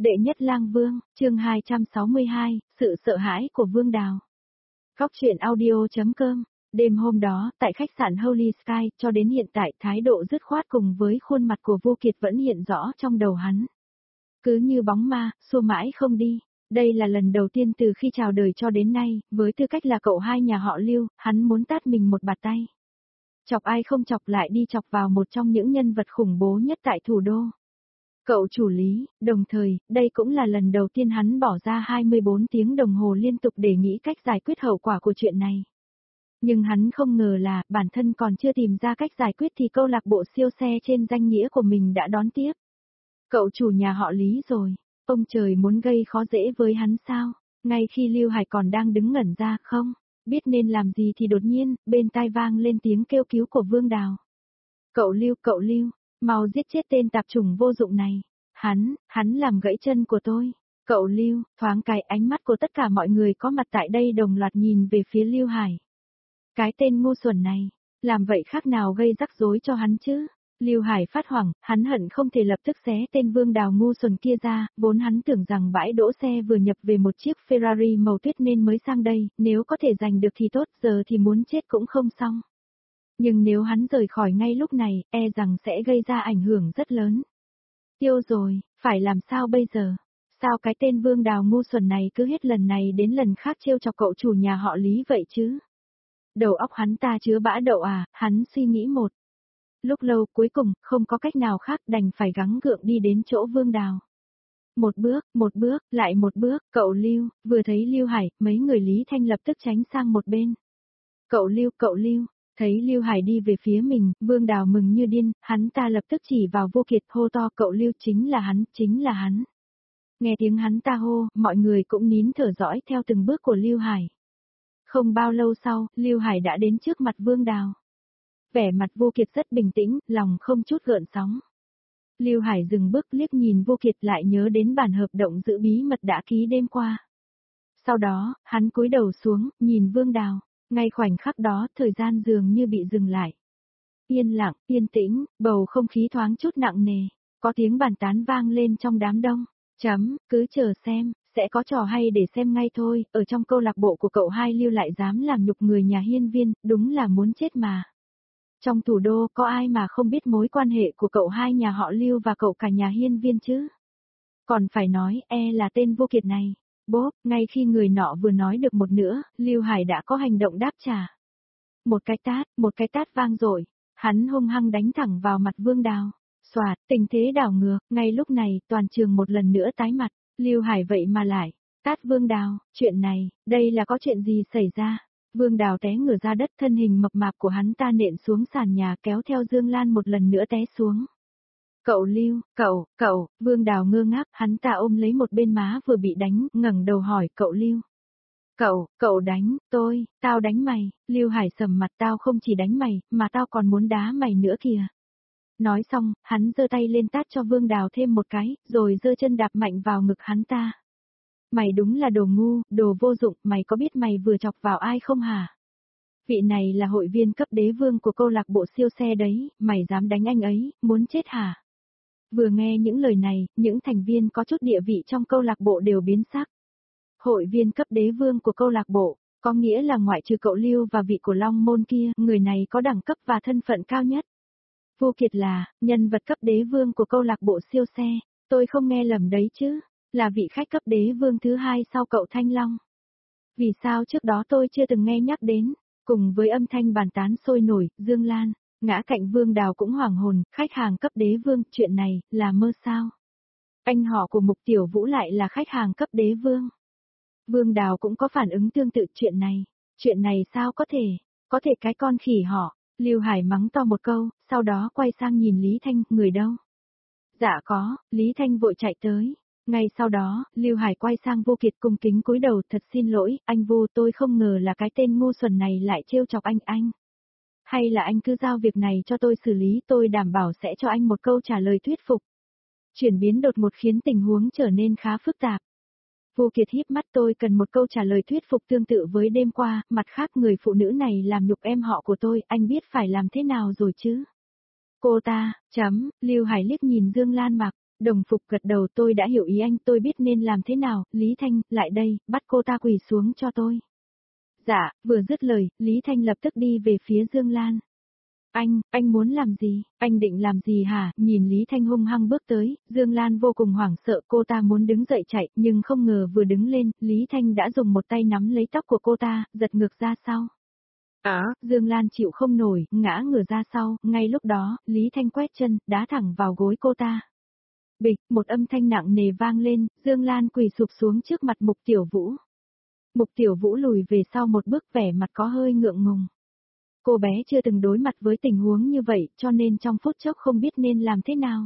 Đệ nhất lang vương, chương 262, sự sợ hãi của Vương Đào. Góc truyện audio.com. Đêm hôm đó, tại khách sạn Holy Sky, cho đến hiện tại thái độ dứt khoát cùng với khuôn mặt của Vô Kiệt vẫn hiện rõ trong đầu hắn. Cứ như bóng ma, xua mãi không đi. Đây là lần đầu tiên từ khi chào đời cho đến nay, với tư cách là cậu hai nhà họ Lưu, hắn muốn tát mình một bạt tay. Chọc ai không chọc lại đi chọc vào một trong những nhân vật khủng bố nhất tại thủ đô. Cậu chủ Lý, đồng thời, đây cũng là lần đầu tiên hắn bỏ ra 24 tiếng đồng hồ liên tục để nghĩ cách giải quyết hậu quả của chuyện này. Nhưng hắn không ngờ là, bản thân còn chưa tìm ra cách giải quyết thì câu lạc bộ siêu xe trên danh nghĩa của mình đã đón tiếp. Cậu chủ nhà họ Lý rồi, ông trời muốn gây khó dễ với hắn sao? Ngay khi Lưu Hải còn đang đứng ngẩn ra không, biết nên làm gì thì đột nhiên, bên tai vang lên tiếng kêu cứu của Vương Đào. Cậu Lưu, mau giết chết tên tạp chủng vô dụng này. Hắn làm gãy chân của tôi. Cậu Lưu, thoáng cái ánh mắt của tất cả mọi người có mặt tại đây đồng loạt nhìn về phía Lưu Hải. Cái tên ngu xuẩn này, làm vậy khác nào gây rắc rối cho hắn chứ? Lưu Hải phát hoảng, hắn hận không thể lập tức xé tên Vương Đào ngu xuẩn kia ra, vốn hắn tưởng rằng bãi đỗ xe vừa nhập về một chiếc Ferrari màu tuyết nên mới sang đây, nếu có thể giành được thì tốt, giờ thì muốn chết cũng không xong. Nhưng nếu hắn rời khỏi ngay lúc này, e rằng sẽ gây ra ảnh hưởng rất lớn. Tiêu rồi, phải làm sao bây giờ? Sao cái tên Vương Đào ngu xuẩn này cứ hết lần này đến lần khác trêu chọc cậu chủ nhà họ Lý vậy chứ? Đầu óc hắn ta chứa bã đậu à, hắn suy nghĩ một lúc lâu cuối cùng, không có cách nào khác đành phải gắng gượng đi đến chỗ Vương Đào. Một bước, lại một bước, cậu Lưu, vừa thấy Lưu Hải, mấy người Lý Thanh lập tức tránh sang một bên. Cậu Lưu. Thấy Lưu Hải đi về phía mình, Vương Đào mừng như điên, hắn ta lập tức chỉ vào Vô Kiệt hô to cậu Lưu chính là hắn. Nghe tiếng hắn ta hô, mọi người cũng nín thở dõi theo từng bước của Lưu Hải. Không bao lâu sau, Lưu Hải đã đến trước mặt Vương Đào. Vẻ mặt Vô Kiệt rất bình tĩnh, lòng không chút gợn sóng. Lưu Hải dừng bước liếc nhìn Vô Kiệt lại nhớ đến bản hợp đồng giữ bí mật đã ký đêm qua. Sau đó, hắn cúi đầu xuống, nhìn Vương Đào. Ngay khoảnh khắc đó, thời gian dường như bị dừng lại. Yên lặng, yên tĩnh, bầu không khí thoáng chút nặng nề, có tiếng bàn tán vang lên trong đám đông. Cứ chờ xem, sẽ có trò hay để xem ngay thôi, ở trong câu lạc bộ của cậu hai Lưu lại dám làm nhục người nhà Hiên Viên, đúng là muốn chết mà. Trong thủ đô có ai mà không biết mối quan hệ của cậu hai nhà họ Lưu và cậu cả nhà Hiên Viên chứ? Còn phải nói, là tên Vô Kiệt này. Bốp, ngay khi người nọ vừa nói được một nửa, Lưu Hải đã có hành động đáp trả. Một cái tát vang dội, hắn hung hăng đánh thẳng vào mặt Vương Đào. Soạt, tình thế đảo ngược, ngay lúc này, toàn trường một lần nữa tái mặt, Lưu Hải vậy mà lại tát Vương Đào, chuyện này, đây là có chuyện gì xảy ra? Vương Đào té ngửa ra đất, thân hình mập mạp của hắn ta nện xuống sàn nhà kéo theo Dương Lan một lần nữa té xuống. Cậu Lưu, cậu, Vương Đào ngơ ngác, hắn ta ôm lấy một bên má vừa bị đánh, ngẩng đầu hỏi cậu Lưu. Cậu đánh, tao đánh mày, Lưu Hải sầm mặt, tao không chỉ đánh mày, mà tao còn muốn đá mày nữa kìa. Nói xong, hắn giơ tay lên tát cho Vương Đào thêm một cái, rồi giơ chân đạp mạnh vào ngực hắn ta. Mày đúng là đồ ngu, đồ vô dụng, mày có biết mày vừa chọc vào ai không hả? Vị này là hội viên cấp đế vương của câu lạc bộ siêu xe đấy, mày dám đánh anh ấy, muốn chết hả? Vừa nghe những lời này, những thành viên có chút địa vị trong câu lạc bộ đều biến sắc. Hội viên cấp đế vương của câu lạc bộ, có nghĩa là ngoại trừ cậu Lưu và vị của Long Môn kia, người này có đẳng cấp và thân phận cao nhất. Vô Kiệt là nhân vật cấp đế vương của câu lạc bộ siêu xe, tôi không nghe lầm đấy chứ, là vị khách cấp đế vương thứ hai sau cậu Thanh Long. Vì sao trước đó tôi chưa từng nghe nhắc đến? Cùng với âm thanh bàn tán sôi nổi, Dương Lan, ngã cạnh Vương Đào cũng hoảng hồn, khách hàng cấp đế vương, chuyện này, là mơ sao? Anh họ của Mục Tiểu Vũ lại là khách hàng cấp đế vương. Vương Đào cũng có phản ứng tương tự chuyện này sao có thể cái con khỉ họ, Lưu Hải mắng to một câu, sau đó quay sang nhìn Lý Thanh, người đâu? Dạ có, Lý Thanh vội chạy tới. Ngay sau đó, Lưu Hải quay sang Vô Kiệt cung kính cúi đầu, thật xin lỗi, anh Vô, tôi không ngờ là cái tên ngu xuẩn này lại trêu chọc anh. Hay là anh cứ giao việc này cho tôi xử lý, tôi đảm bảo sẽ cho anh một câu trả lời thuyết phục. Chuyển biến đột ngột khiến tình huống trở nên khá phức tạp. Vô Kiệt híp mắt, tôi cần một câu trả lời thuyết phục tương tự với đêm qua, mặt khác người phụ nữ này làm nhục em họ của tôi, anh biết phải làm thế nào rồi chứ? Cô ta, Lưu Hải liếc nhìn Dương Lan Mặc, Đồng phục gật đầu, tôi đã hiểu ý anh, tôi biết nên làm thế nào. Lý Thanh, lại đây, bắt cô ta quỳ xuống cho tôi. Dạ, vừa dứt lời, Lý Thanh lập tức đi về phía Dương Lan. Anh muốn làm gì? Anh định làm gì hả? Nhìn Lý Thanh hung hăng bước tới, Dương Lan vô cùng hoảng sợ, cô ta muốn đứng dậy chạy, nhưng không ngờ vừa đứng lên, Lý Thanh đã dùng một tay nắm lấy tóc của cô ta, giật ngược ra sau. Dương Lan chịu không nổi, ngã ngửa ra sau, ngay lúc đó, Lý Thanh quét chân, đá thẳng vào gối cô ta. Bịch, một âm thanh nặng nề vang lên, Dương Lan quỳ sụp xuống trước mặt Mục Tiểu Vũ. Mục Tiểu Vũ lùi về sau một bước, vẻ mặt có hơi ngượng ngùng. Cô bé chưa từng đối mặt với tình huống như vậy, cho nên trong phút chốc không biết nên làm thế nào.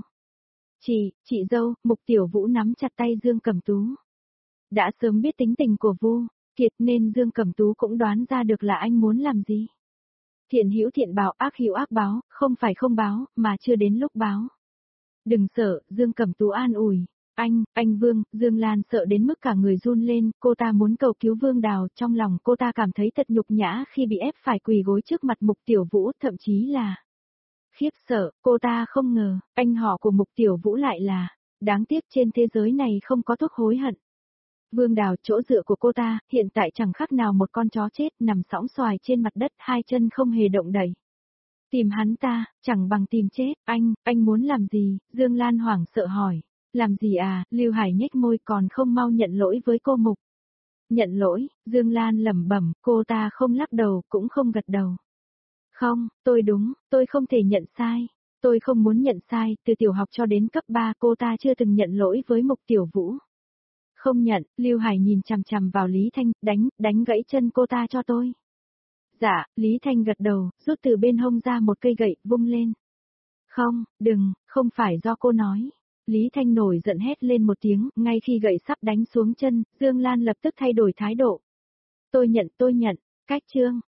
Chị dâu, Mục Tiểu Vũ nắm chặt tay Dương Cẩm Tú. Đã sớm biết tính tình của Vu Kiệt nên Dương Cẩm Tú cũng đoán ra được là anh muốn làm gì. Thiện hữu thiện báo, ác hữu ác báo, không phải không báo, mà chưa đến lúc báo. Đừng sợ, Dương Cẩm Tú an ủi. Anh Vương, Dương Lan sợ đến mức cả người run lên, cô ta muốn cầu cứu Vương Đào, trong lòng cô ta cảm thấy thật nhục nhã khi bị ép phải quỳ gối trước mặt Mục Tiểu Vũ, thậm chí là khiếp sợ, cô ta không ngờ, anh họ của Mục Tiểu Vũ lại là, đáng tiếc trên thế giới này không có thuốc hối hận. Vương Đào, chỗ dựa của cô ta, hiện tại chẳng khác nào một con chó chết nằm sõng xoài trên mặt đất, hai chân không hề động đậy. Tìm hắn ta, chẳng bằng tìm chết. Anh muốn làm gì? Dương Lan hoảng sợ hỏi. Làm gì à? Lưu Hải nhếch môi, còn không mau nhận lỗi với cô Mục. Nhận lỗi? Dương Lan lẩm bẩm, cô ta không lắc đầu, cũng không gật đầu. Không, tôi không thể nhận sai. Tôi không muốn nhận sai, từ tiểu học cho đến cấp 3 cô ta chưa từng nhận lỗi với Mục Tiểu Vũ. Không nhận, Lưu Hải nhìn chằm chằm vào Lý Thanh, đánh gãy chân cô ta cho tôi. Dạ, Lý Thanh gật đầu, rút từ bên hông ra một cây gậy, vung lên. Không, đừng, không phải do cô nói. Lý Thanh nổi giận hét lên một tiếng, ngay khi gậy sắp đánh xuống chân, Dương Lan lập tức thay đổi thái độ. Tôi nhận, cách chương.